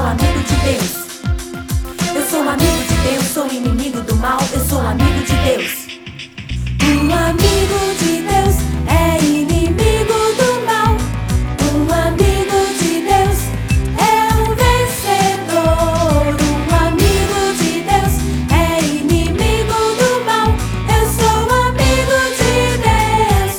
amigo de Deus. Eu sou amigo de Deus, sou inimigo do mal. Eu sou amigo de Deus. Um amigo de Deus é inimigo do mal. Um amigo de Deus é um vencedor. Um amigo de Deus é inimigo do mal. Eu sou amigo de Deus.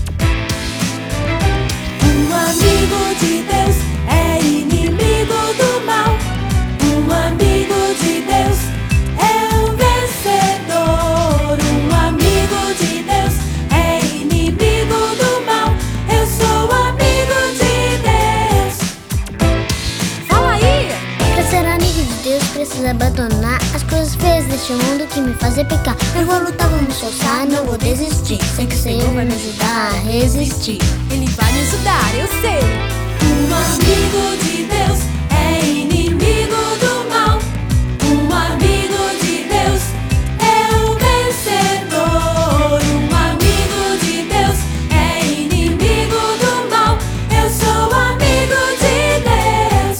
Um amigo de Deus é inimigo do mal. Um amigo de Deus é um vencedor. Um amigo de Deus é inimigo do mal. Eu sou amigo de Deus. Fala aí! Pra ser amigo de Deus precisa abandonar as coisas feias deste mundo que me fazem pecar. Eu vou lutar, vou me esforçar, não vou desistir. Sei que o Senhor vai me ajudar a resistir. Ele vai me ajudar, eu sei. Um amigo de Deus é inimigo do mal. Um amigo de Deus é um vencedor. Um amigo de Deus é inimigo do mal. Eu sou amigo de Deus.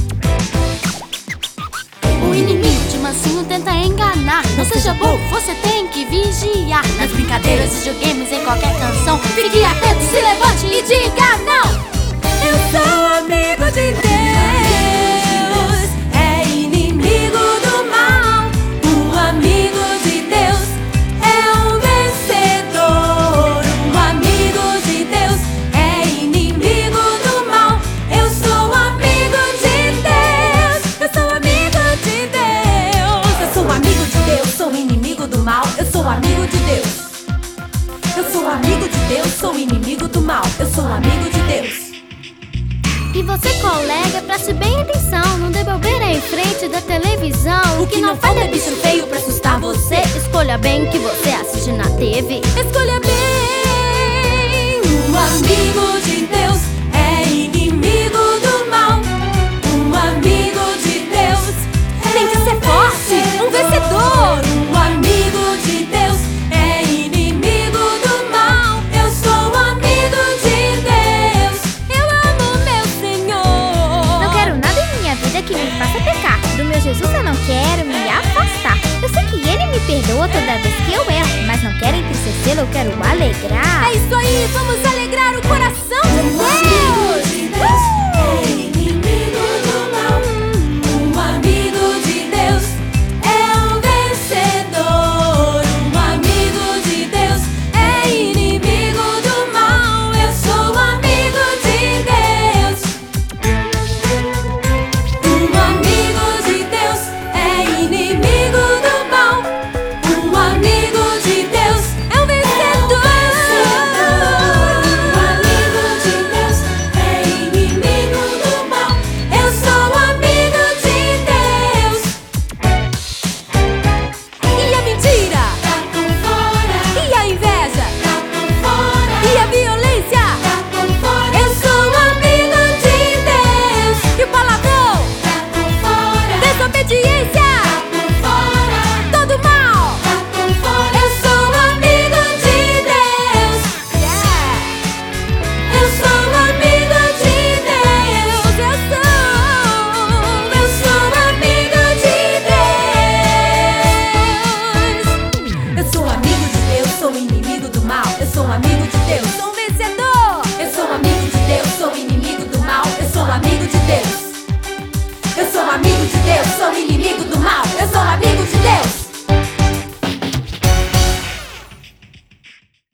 O inimigo de mansinho tenta enganar. Não seja bobo, você tem que vigiar. Nas brincadeiras, videogames, em qualquer canção, fique atento, se levante e diga não. Eu sou amigo de Deus, é inimigo do mal. Um amigo de Deus é um vencedor. Um amigo de Deus é inimigo do mal. Eu sou amigo de Deus. Eu sou amigo de Deus. Eu sou amigo de Deus, sou inimigo do mal. Eu sou amigo de Deus. Eu sou amigo de Deus, sou inimigo do mal. Eu sou amigo de Deus. E você, colega, preste bem atenção. Não dê bobeira em frente da televisão. O que não falta é bicho feio pra assustar você. Escolha bem o que você assiste na TV. Escolha bem. Um amigo